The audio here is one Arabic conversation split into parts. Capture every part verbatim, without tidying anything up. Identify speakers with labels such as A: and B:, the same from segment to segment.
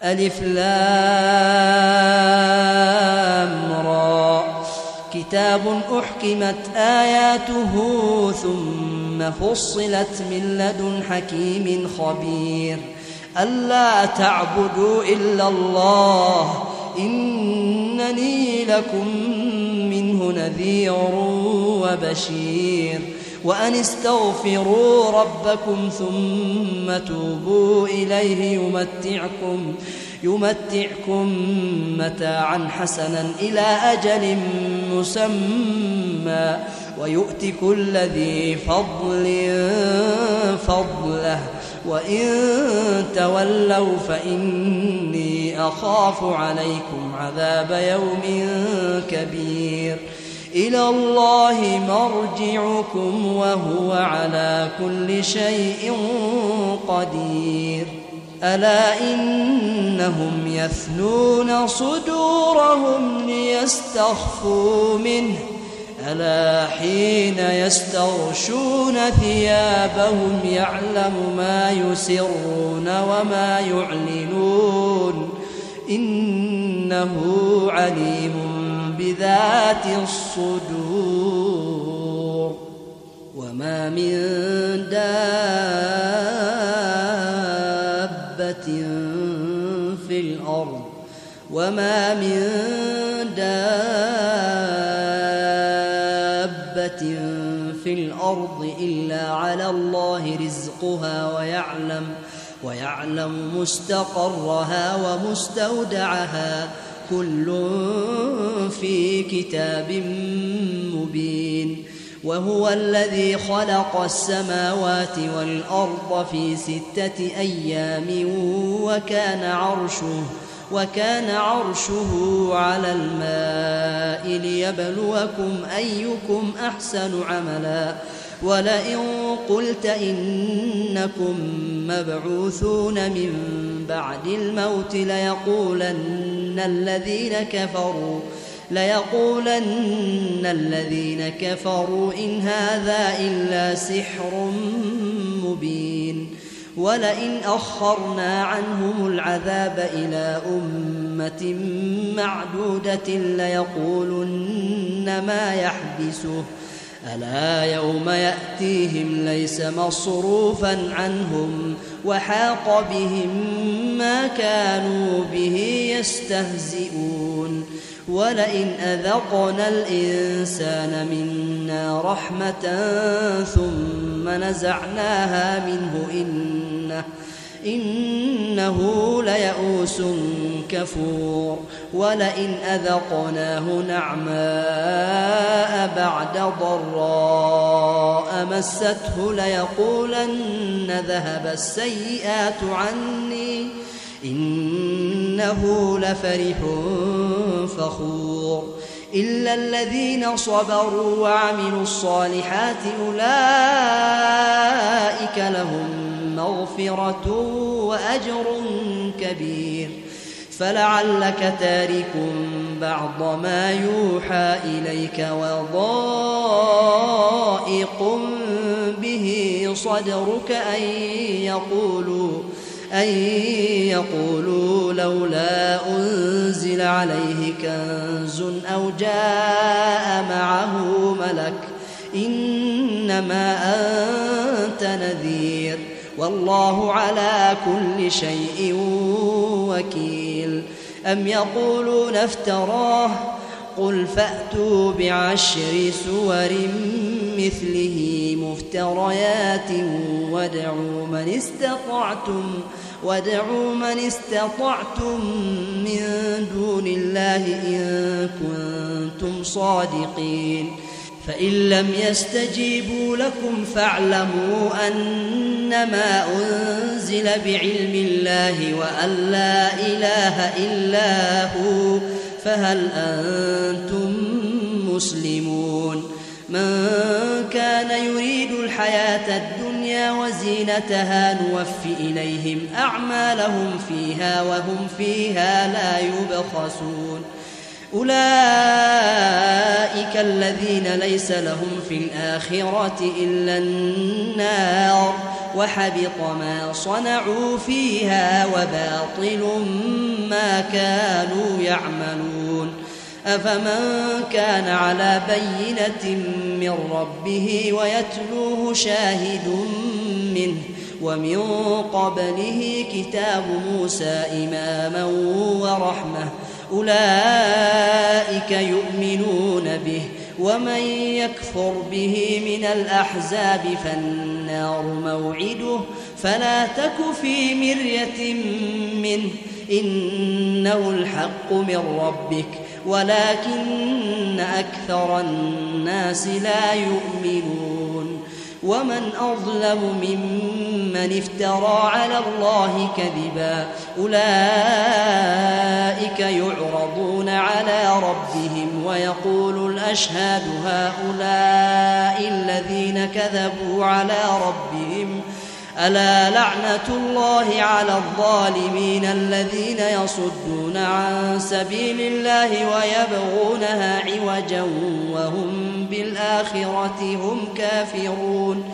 A: ألف لام را كتاب أحكمت آياته ثم فصلت من لدن حكيم خبير ألا تعبدوا إلا الله إنني لكم منه نذير وبشير وأن استغفروا ربكم ثم توبوا إليه يمتعكم يمتعكم متاعا حسنا إلى أجل مسمى ويؤت كل ذي فضل فضله وإن تولوا فإني أخاف عليكم عذاب يوم كبير إلى الله مرجعكم وهو على كل شيء قدير ألا إنهم يثنون صدورهم ليستخفوا منه ألا حين يستغشون ثيابهم يعلم ما يسرون وما يعلنون إنه عليم بذات الصدور وما من دابة في الأرض وما من دابة في الأرض إلا على الله رزقها ويعلم ويعلم مستقرها ومستودعها كل في كتاب مبين وهو الذي خلق السماوات والأرض في ستة أيام وكان عرشه وكان عرشه على الماء ليبلوكم أيكم أحسن عملا ولئن قلت إنكم مبعوثون من بعد الموت ليقولن الذين كفروا ليقولن الذين كفروا إن هذا إلا سحر مبين ولئن أخرنا عنهم العذاب إلى أمة معدودة ليقولن ما يحبسه ألا يوم يأتيهم ليس مصروفا عنهم وحاق بهم ما كانوا به يستهزئون ولئن أذقنا الإنسان منا رحمة ثم نزعناها منه إنه إنه ليئوس كفور ولئن أذقناه نعماء بعد ضراء مسته ليقولن ذهب السيئات عني إنه لفرح فخور إلا الذين صبروا وعملوا الصالحات أولئك لهم مغفرة وأجر كبير فلعلك تارك بعض ما يوحى إليك وضائق به صدرك أن يقولوا أن يقولوا لولا أنزل عليه كنز أو جاء معه ملك إنما أنت نذير والله على كل شيء وكيل أم يقولون افتراه قل فأتوا بعشر سور مثله مفتريات وادعوا من استطعتم وادعوا من استطعتم من دون الله إن كنتم صادقين فإن لم يستجيبوا لكم فاعلموا أنما أنزل بعلم الله وأن لا إله إلا هو فهل أنتم مسلمون من كان يريد الحياة الدنيا وزينتها نوفي إليهم أعمالهم فيها وهم فيها لا يبخسون أولئك الذين ليس لهم في الآخرة إلا النار وحبط ما صنعوا فيها وباطل ما كانوا يعملون أفمن كان على بينة من ربه ويتلوه شاهد منه ومن قبله كتاب موسى إماما ورحمة أولئك يؤمنون به ومن يكفر به من الأحزاب فالنار موعده فلا تك في مرية منه إنه الحق من ربك ولكن أكثر الناس لا يؤمنون ومن أظلم ممن افترى على الله كذبا أولئك يعرضون على ربهم ويقول الأشهاد هؤلاء الذين كذبوا على ربهم ألا لعنة الله على الظالمين الذين يصدون عن سبيل الله ويبغونها عوجا وهم بالآخرة هم كافرون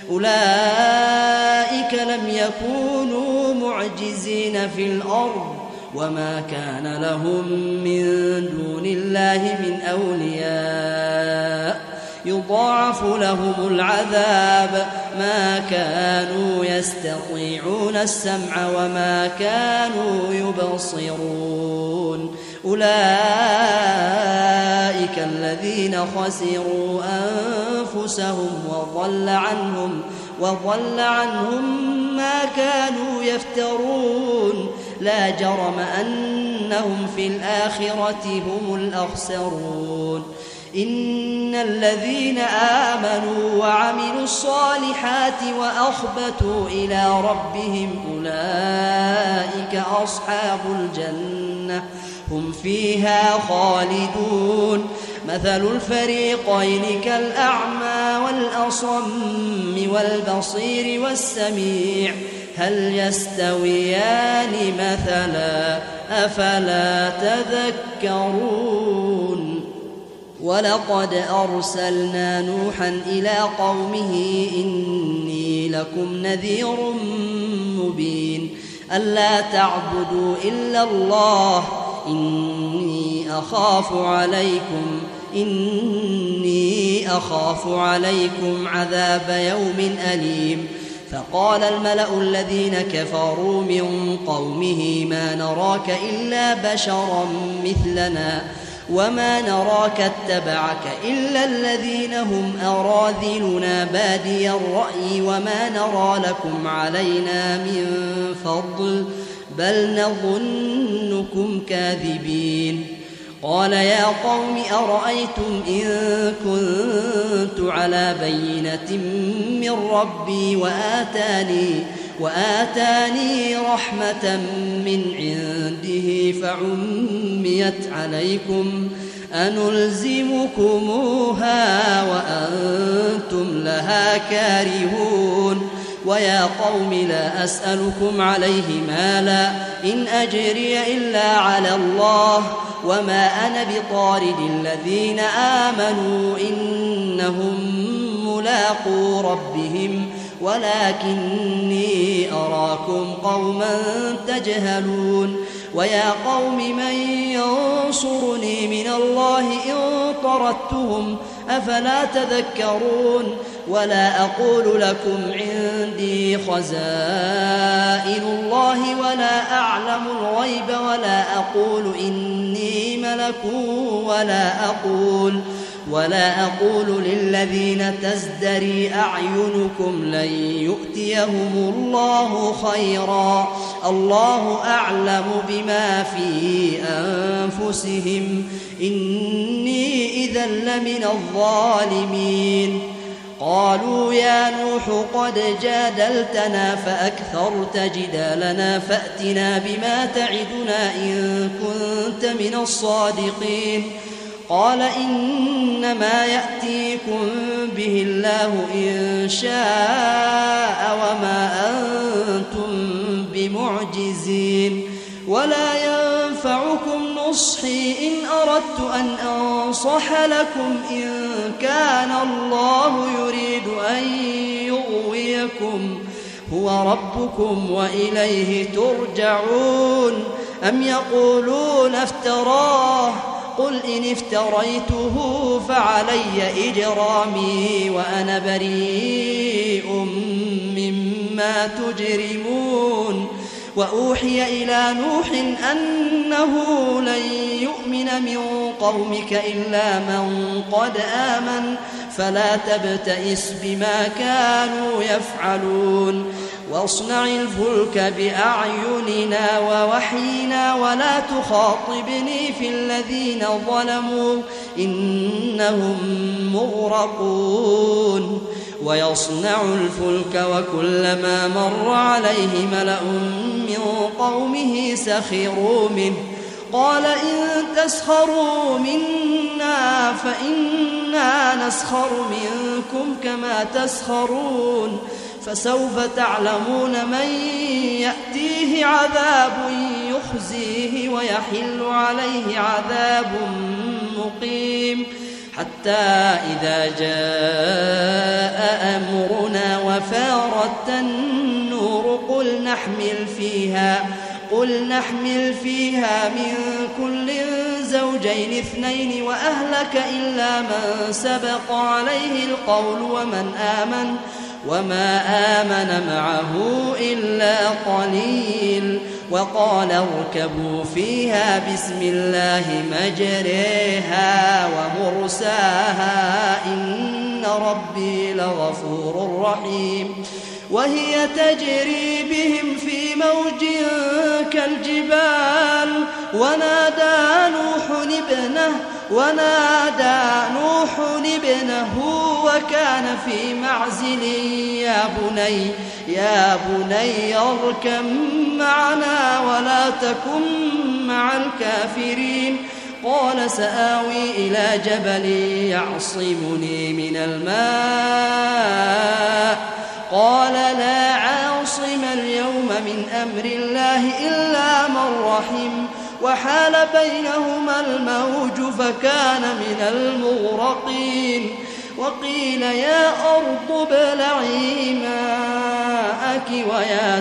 A: أولئك لم يكونوا معجزين في الأرض وما كان لهم من دون الله من أولياء يضاعف لهم العذاب ما كانوا يستطيعون السمع وما كانوا يبصرون أولئك الذين خسروا أنفسهم وضل عنهم وضل عنهم ما كانوا يفترون لا جرم أنهم في الآخرة هم الأخسرون إن الذين آمنوا وعملوا الصالحات وأخبتوا إلى ربهم أولئك أصحاب الجنة هم فيها خالدون مثل الفريقين كالأعمى والأصم والبصير والسميع هل يستويان مثلا أفلا تذكرون ولقد أرسلنا نوحا إلى قومه إني لكم نذير مبين ألا تعبدوا إلا الله إني أخاف عليكم إني أخاف عليكم عذاب يوم أليم فقال الملأ الذين كفروا من قومه ما نراك إلا بشرا مثلنا وما نراك اتبعك إلا الذين هم أراذلنا بادي الرأي وما نرى لكم علينا من فضل بل نظنكم كاذبين قال يا قوم أرأيتم إن كنت على بينة من ربي وآتاني وآتاني رحمة من عنده فعميت عليكم أنلزمكموها وأنتم لها كارهون ويا قوم لا أسألكم عليه مالا إن أجري إلا على الله وما أنا بطارد الذين آمنوا إنهم ملاقو ربهم ولكني أراكم قوما تجهلون ويا قوم من ينصرني من الله إن طردتهم أفلا تذكرون ولا أقول لكم عندي خزائن الله ولا أعلم الغيب ولا أقول إني ملك ولا أقول ولا أقول للذين تزدري أعينكم لن يؤتيهم الله خيرا الله أعلم بما في أنفسهم إني إذا لمن الظالمين قالوا يا نوح قد جادلتنا فأكثرت جدالنا فأتنا بما تعدنا إن كنت من الصادقين قال إنما يأتيكم به الله إن شاء وما أنتم بمعجزين ولا ينفعكم نصحي إن أردت أن أنصح لكم إن كان الله يريد أن يغويكم هو ربكم وإليه ترجعون أم يقولون افتراه قل إن افتريته فعلي إجرامي وأنا بريء مما تجرمون وأوحي إلى نوح أنه لن يؤمن من قومك إلا من قد آمن فلا تبتئس بما كانوا يفعلون واصنع الفلك بأعيننا ووحينا ولا تخاطبني في الذين ظلموا إنهم مغرقون ويصنع الفلك وكلما مر عليه ملأ من قومه سخروا منه قال إن تسخروا منا فإنا نسخر منكم كما تسخرون فسوف تعلمون من يأتيه عذاب يخزيه ويحل عليه عذاب مقيم حتى إذا جاء أمرنا وفارت النور قل نحمل فيها قل نحمل فيها من كل زوجين اثنين وأهلك إلا من سبق عليه القول ومن آمن وما آمن معه إلا قليل وقال اركبوا فيها بسم الله مجريها ومرساها إن ربي لغفور رحيم وهي تجري بهم في موج كالجبال ونادى نوح ابنه ونادى نوح ابنه وكان في معزل يا بني يا بني اركب معنا ولا تكن مع الكافرين قال سآوي إلى جبل يعصمني من الماء قال لا عاصم اليوم من أمر الله إلا من رحم وحال بينهما الموج فكان من المغرقين وقيل يا أرض ابلعي ماءك ويا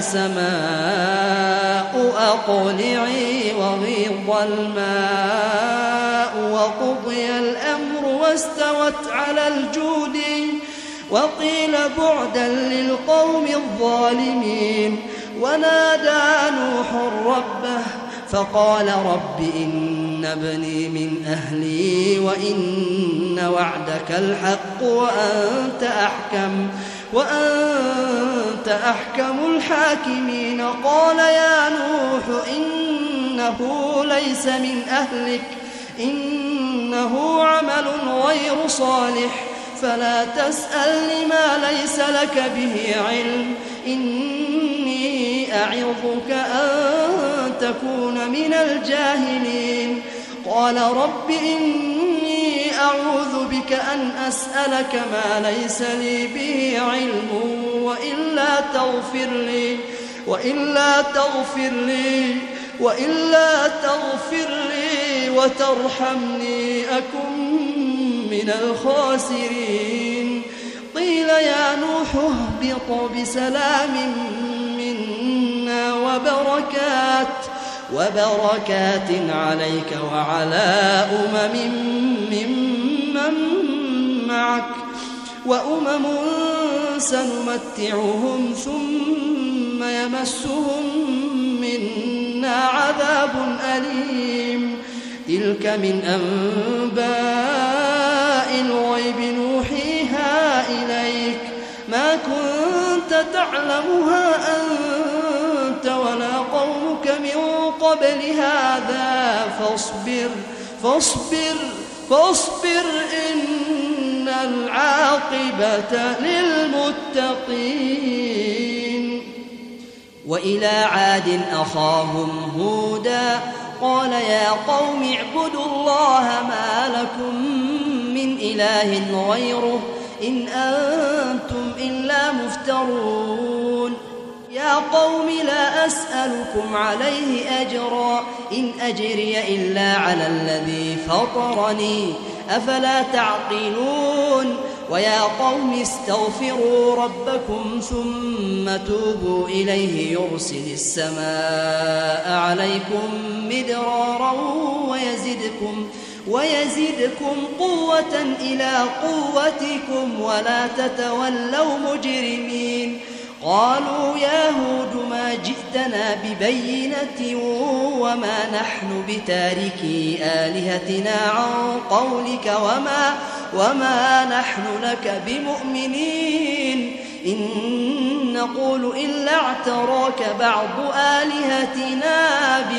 A: سماء أقلعي وغيض الماء وقضي الأمر واستوت على الجود وقيل بعدا للقوم الظالمين ونادى نوح ربه فقال رب إن ابني من أهلي وإن وعدك الحق وأنت أحكم وأنت أحكم الحاكمين قال يا نوح إنه ليس من أهلك إنه عمل غير صالح فلا تسألني ما ليس لك به علم إني أعظك أن تكون من الجاهلين قال رب إني أعوذ بك أن أسألك ما ليس لي به علم وإلا تغفر لي وإلا تغفر لي وإلا تغفر لي وترحمني أكن من الخاسرين قيل يا نوح اهبط بسلام منا وبركات وبركات عليك وعلى أمم ممن معك وأمم سنمتعهم ثم يمسهم منا عذاب أليم تلك من أنباء الغيب نوحيها إليك ما كنت تعلمها أنت ولا قومك من قبل هذا فاصبر فاصبر فاصبر إن العاقبة للمتقين وإلى عاد أخاهم هودا قال يا قوم اعبدوا الله ما لكم من إله غيره إن أنتم إلا مفترون يا قوم لا أسألكم عليه أجرا إن أجري إلا على الذي فطرني أفلا تعقلون ويا قوم استغفروا ربكم ثم توبوا إليه يرسل السماء عليكم مدرارا ويزدكم ويزدكم قوة إلى قوتكم ولا تتولوا مجرمين قالوا يا هود ما جئتنا ببينة وما نحن بتاركي آلهتنا عن قولك وما, وما نحن لك بمؤمنين إن نقول إلا اعتراك بعض آلهتنا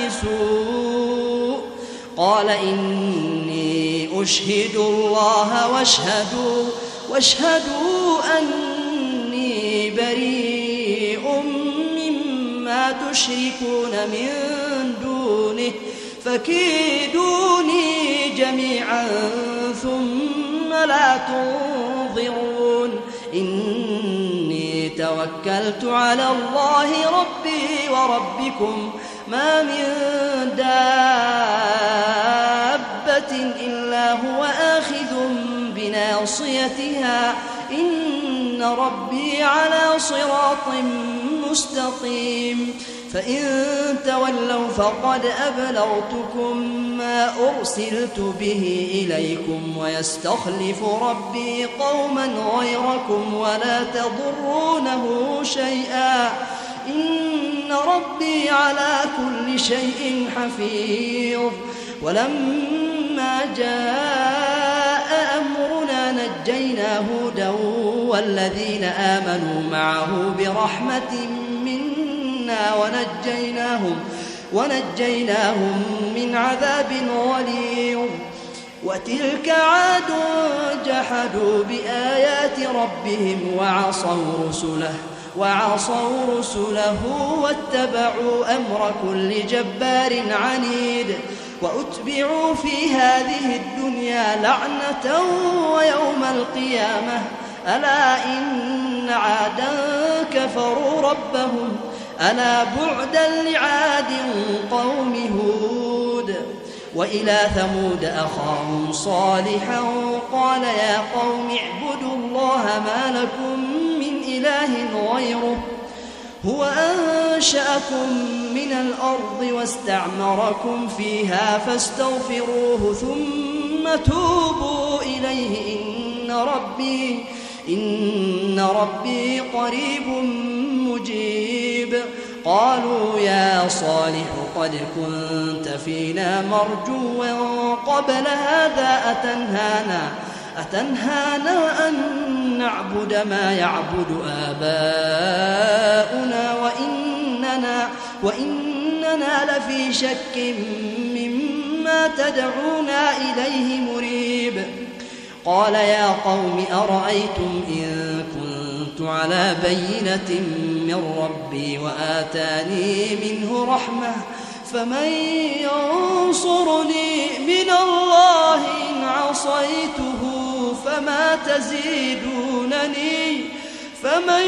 A: بسوء قال إني أشهد الله واشهدوا, واشهدوا أني بريء مما تشركون من دونه فكيدوني جميعا ثم لا تنظرون إني توكلت على الله ربي وربكم ما من دابة إلا هو آخذ بناصيتها إن ربي على صراط مستقيم فإن تولوا فقد أبلغتكم ما أرسلت به إليكم ويستخلف ربي قوما غيركم ولا تضرونه شيئا إن ربي على كل شيء حفيظ ولما جاء أمرنا نجينا هودا والذين آمنوا معه برحمة منا ونجيناهم, ونجيناهم من عذاب غليظ وتلك عاد جحدوا بآيات ربهم وعصوا رسله وعصوا رسله واتبعوا أمر كل جبار عنيد وأتبعوا في هذه الدنيا لعنة ويوم القيامة ألا إن عادا كفروا ربهم ألا بعدا لعاد قوم هود وإلى ثمود أخاهم صالحا قال يا قوم اعبدوا الله ما لكم من إله غيره هو أنشأكم من الأرض واستعمركم فيها فاستغفروه ثم توبوا إليه إن ربي, إن ربي قريب مجيب قالوا يا صالح قد كنت فينا مرجوا قبل هذا أتنهانا, أتنهانا أن نعبد ما يعبد آباؤنا وإننا, وإننا لفي شك مما تدعونا إليه مريب قال يا قوم أرأيتم إن كنت على بينة من ربي وآتاني منه رحمة فمن ينصرني من الله إن عصيته فما تزيدونني فمن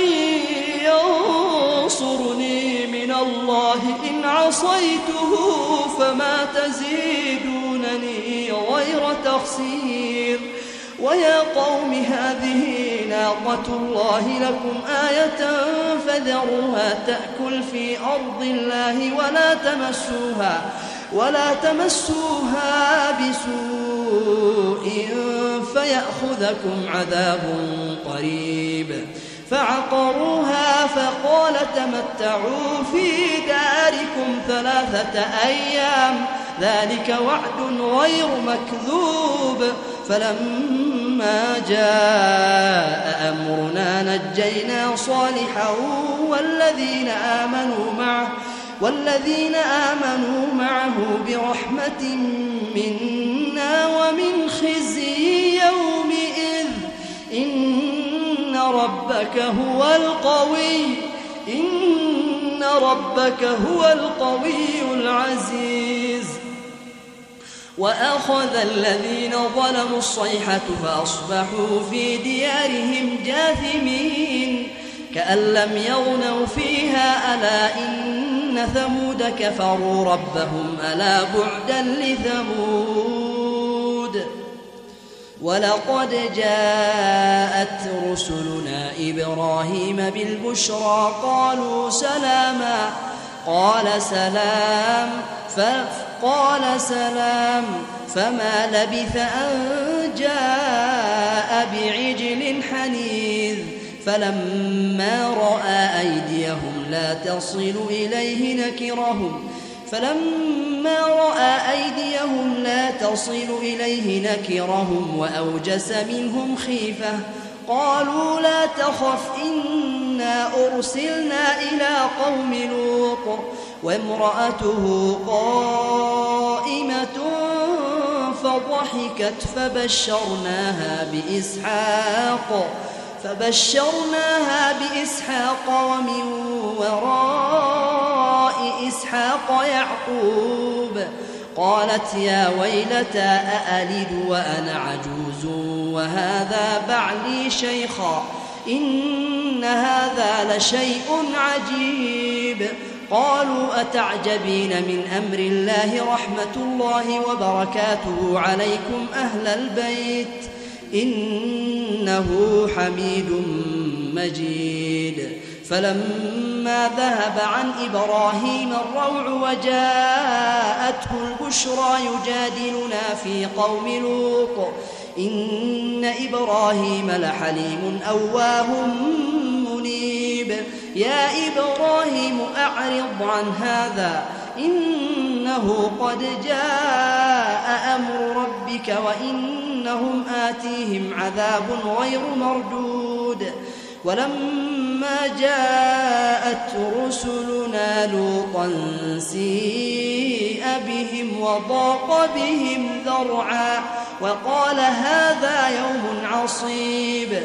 A: ينصرني من الله إن عصيته فما تزيدونني غير تخسير ويا قوم هذه ناقة الله لكم آية فذروها تأكل في أرض الله ولا تمسوها ولا تمسوها بسوء فيأخذكم عذاب قريب فعقروها فقال تمتعوا في داركم ثلاثة أيام ذلك وعد غير مكذوب فلما جاء أمرنا نجينا صالحا والذين آمنوا معه والذين آمنوا معه برحمة منا ومن خزي يومئذ إن ربك هو القوي إن ربك هو القوي العزيز وأخذ الذين ظلموا الصيحة فأصبحوا في ديارهم جاثمين كأن لم يغنوا فيها ألا إن ثمود كفروا ربهم ألا بعدا لثمود ولقد جاءت رسلنا إبراهيم بالبشرى قالوا سلاما قال سلام فقال سلام فما لبث أن جاء بعجل حنيذ فلما رأى أيديهم لا تصل إليه نكرهم فلما رأى أيديهم لا تصل إليه نكرهم وأوجس منهم خيفة قالوا لا تخف إنا أرسلنا إلى قوم لوط وامرأته قائمة فضحكت فبشرناها بإسحاق فبشرناها بإسحاق ومن وراء إسحاق يعقوب قالت يا ويلتى أألد وأنا عجوز وهذا بعلي شيخا إن هذا لشيء عجيب قالوا أتعجبين من أمر الله رحمة الله وبركاته عليكم أهل البيت إنه حميد مجيد فلما ذهب عن إبراهيم الروع وجاءته البشرى يجادلنا في قوم لوط إن إبراهيم لحليم أواه منيب يا إبراهيم أعرض عن هذا إنه قد جاء أمر ربك وإنهم آتيهم عذاب غير مردود ولما جاءت رسلنا لوطا سيء بهم وضاق بهم ذرعا وقال هذا يوم عصيب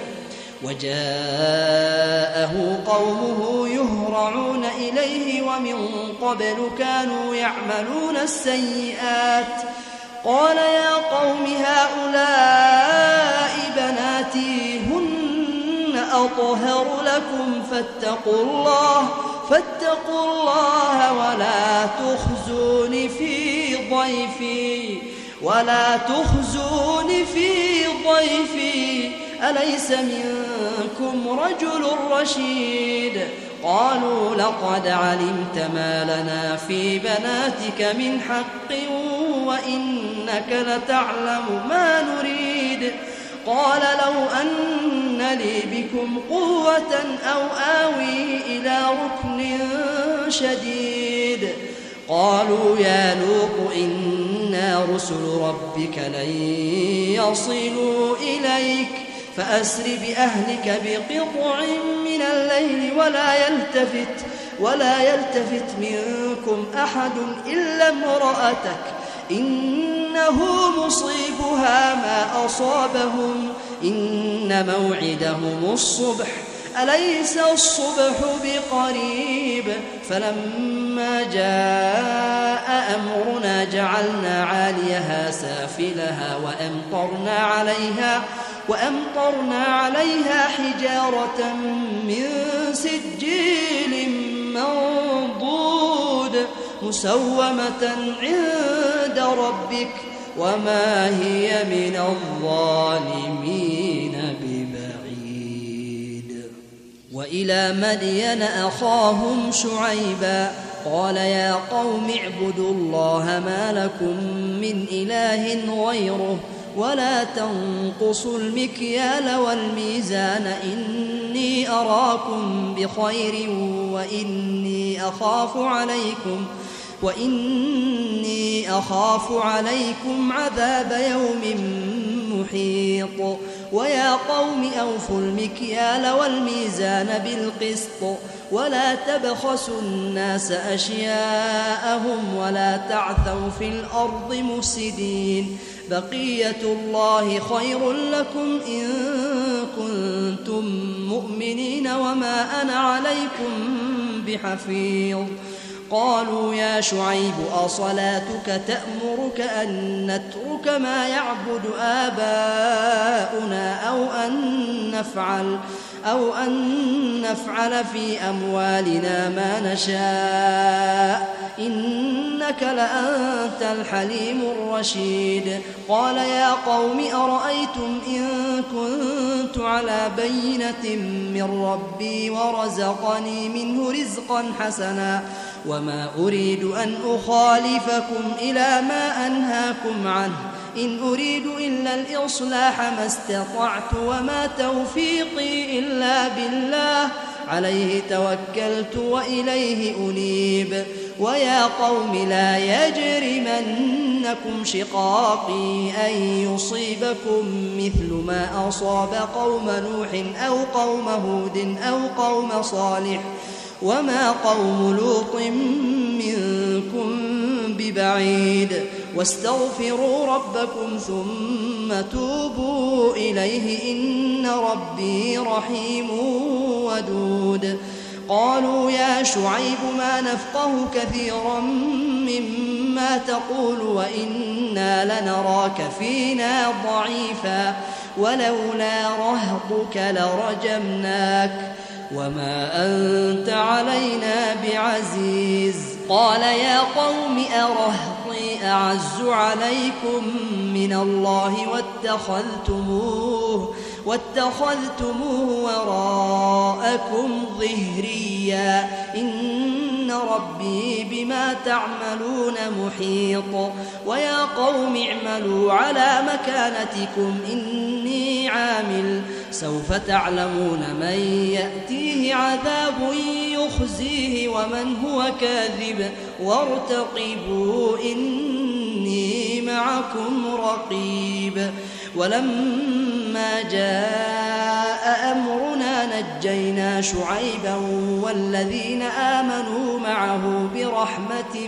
A: وجاءه قومه يهرعون إليه ومن قبل كانوا يعملون السيئات قال يا قوم هؤلاء بناتي هن أطهر لكم فاتقوا الله فاتقوا الله ولا تخزون في ضيفي ولا تخزون في ضيفي أليس منكم رجل رشيد قالوا لقد علمت ما لنا في بناتك من حق وإنك لتعلم ما نريد قال لو أن لي بكم قوة أو آوي إلى ركن شديد قالوا يا لوط إنا رسل ربك لن يصلوا إليك فأسر بأهلك بقطع من الليل ولا يلتفت ولا يلتفت منكم أحد إلا امرأتك إنه مصيبها ما أصابهم إن موعدهم الصبح أليس الصبح بقريب فلما جاء أمرنا جعلنا عاليها سافلها وأمطرنا عليها وأمطرنا عليها حجارة من سجيل منضود مسومة عند ربك وما هي من الظالمين ببعيد وإلى مدين أخاهم شعيبا قال يا قوم اعبدوا الله ما لكم من إله غيره ولا تنقصوا المكيال والميزان إني أراكم بخير وإني أخاف عليكم وإني أخاف عليكم عذاب يوم محيط ويا قوم أوفوا المكيال والميزان بالقسط ولا تبخسوا الناس أشياءهم ولا تعثوا في الأرض مفسدين بقية الله خير لكم إن كنتم مؤمنين وما أنا عليكم بحفيظ قالوا يا شعيب أصلاتك تأمرك أن نترك ما يعبد آباؤنا أو أن نفعل أو أن نفعل في أموالنا ما نشاء إنك لأنت الحليم الرشيد قال يا قوم أرأيتم إن كنت على بينة من ربي ورزقني منه رزقا حسنا وما أريد أن أخالفكم إلى ما أنهاكم عنه إن أريد إلا الإصلاح ما استطعت وما توفيقي إلا بالله عليه توكلت وإليه أنيب ويا قوم لا يجرمنكم شقاقي أن يصيبكم مثل ما أصاب قوم نوح أو قوم هود أو قوم صالح وما قوم لوط منكم ببعيد واستغفروا ربكم ثم توبوا إليه إن ربي رحيم ودود قالوا يا شعيب ما نفقه كثيرا مما تقول وإنا لنراك فينا ضعيفا ولولا رهطك لرجمناك وما أنت علينا بعزيز قال يا قوم أرهطي أعز عليكم من الله واتخذتموه واتخذتموه وراءكم ظهريا إن ربي بما تعملون محيط ويا قوم اعملوا على مكانتكم إني عامل سوف تعلمون من يأتيه عذاب يخزيه ومن هو كاذب وارتقبوا إني معكم رقيب ولما جاء أمرنا نجينا شعيبا والذين آمنوا معه برحمة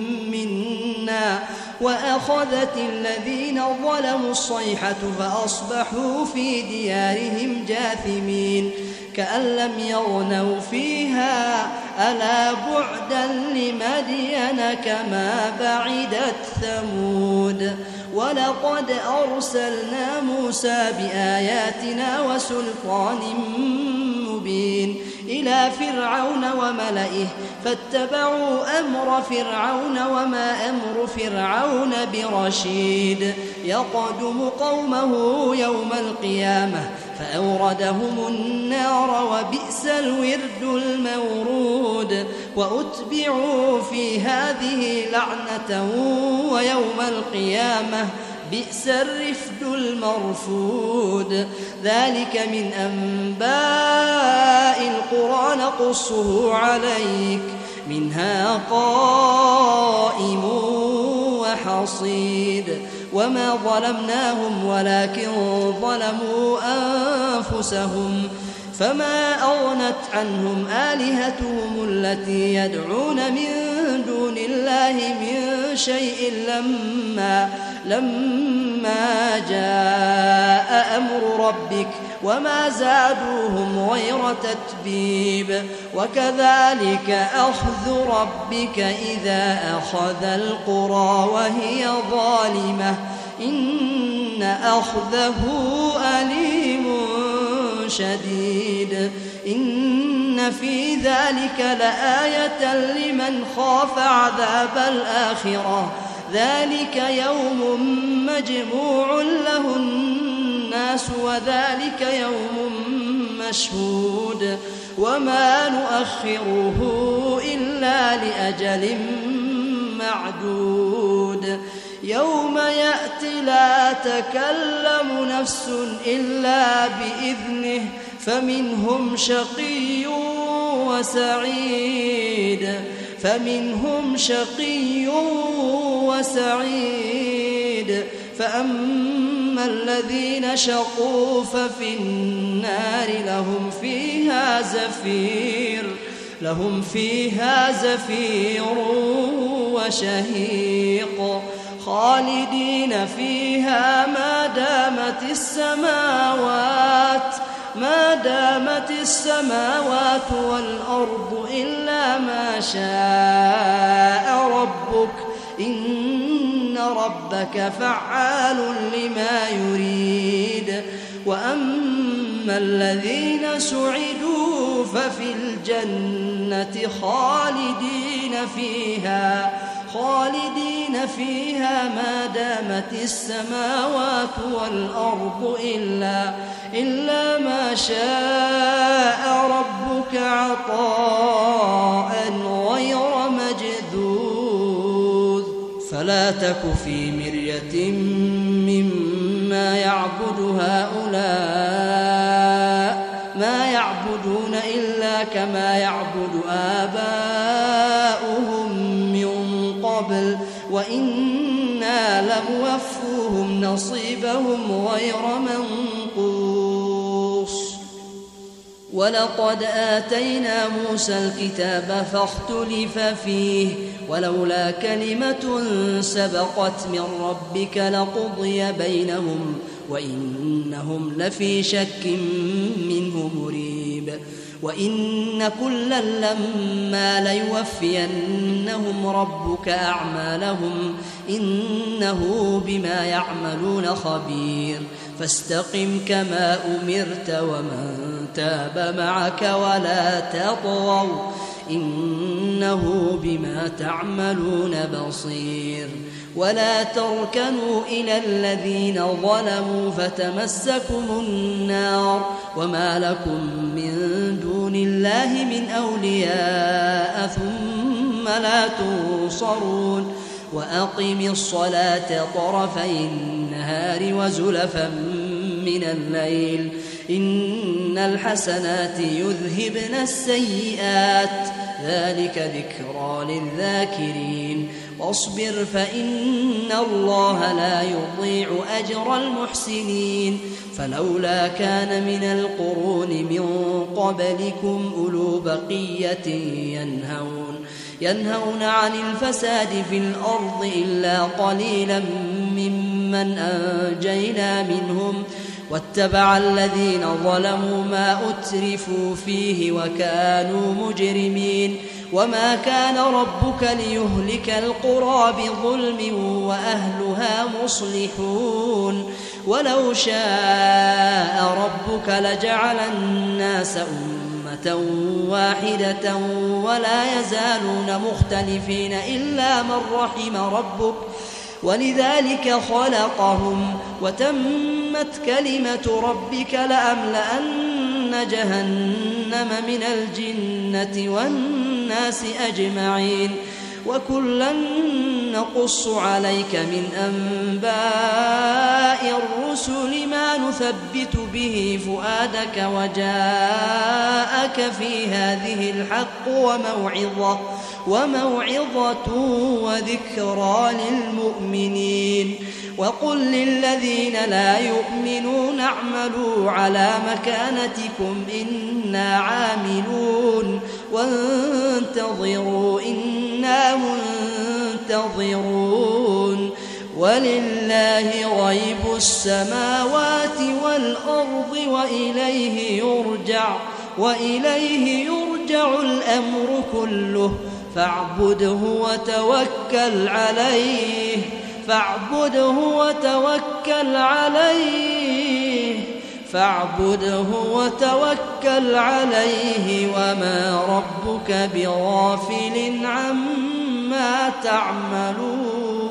A: منا وأخذت الذين ظلموا الصيحة فأصبحوا في ديارهم جاثمين كأن لم يغنوا فيها ألا بعدا لمدين كما بعدت ثمود ولقد أرسلنا موسى بآياتنا وسلطان مبين إلى فرعون وملئه فاتبعوا أمر فرعون وما أمر فرعون برشيد يقدم قومه يوم القيامة فأوردهم النار وبئس الورد المورود وأتبعوا في هذه لعنة ويوم القيامة بئس الرفد المرفود ذلك من أنباء القرى نقصه عليك منها قائم وحصيد وما ظلمناهم ولكن ظلموا أنفسهم فما أغنت عنهم آلهتهم التي يدعون من دون الله من شيء لما لما جاء أمر ربك وما زادوهم غير تتبيب وكذلك أخذ ربك إذا أخذ القرى وهي ظالمة إن أخذه أليم شديد إن في ذلك لآية لمن خاف عذاب الآخرة ذلك يوم مجموع له الناس وذلك يوم مشهود وما نؤخره إلا لأجل معدود يوم يأتي لا تكلم نفس إلا بإذنه فمنهم شقي وسعيد فمنهم شقي وسعيد فأما الذين شقوا ففي النار لهم فيها زفير لهم فيها زفير وشهيق خالدين فيها ما دامت السماوات ما دامت السماوات والأرض إلا ما شاء ربك إن ربك فعال لما يريد وأما الذين سعدوا ففي الجنة خالدين فيها خالدين فيها ما دامت السماوات والأرض إلا, إلا ما شاء ربك عطاء غير مجذوذ فلا تك في مرية مما يعبد هؤلاء ما يعبدون إلا كما يعبد آباؤهم من قبل وإنا لموفوهم نصيبهم غير منقوص ولقد آتينا موسى الكتاب فاختلف فيه ولولا كلمة سبقت من ربك لقضي بينهم وإنهم لفي شك منه مريب وإن كلا لما ليوفينهم ربك أعمالهم إنه بما يعملون خبير فاستقم كما أمرت ومن تاب معك ولا تطغوا إنه بما تعملون بصير ولا تركنوا إلى الذين ظلموا فتمسكم النار وما لكم من دون الله من أولياء ثم لا تنصرون وأقم الصلاة طرفي النهار وزلفا من الليل إن الحسنات يذهبن السيئات ذلك ذكرى للذاكرين واصبر فإن الله لا يضيع أجر المحسنين فلولا كان من القرون من قبلكم أولو بقية ينهون ينهون عن الفساد في الأرض إلا قليلا ممن أنجينا منهم واتبع الذين ظلموا ما أترفوا فيه وكانوا مجرمين وما كان ربك ليهلك القرى بظلم وأهلها مصلحون ولو شاء ربك لجعل الناس أمة واحدة ولا يزالون مختلفين إلا من رحم ربك ولذلك خلقهم وتمت كلمة ربك لأملأن جهنم من الجنة والناس أجمعين وكلا نقص عليك من أنباء الرسل ما نثبت به فؤادك وجاءك في هذه الحق وموعظة وموعظة وذكرى للمؤمنين وقل للذين لا يؤمنون اعملوا على مكانتكم إنا عاملون وانتظروا إنا منتظرون ولله غيب السماوات والأرض وإليه يرجع وإليه يرجع الأمر كله فاعبده وتوكل عليه فاعبده وتوكل عليه فاعبده وتوكل عليه وما ربك بغافل عما تعملون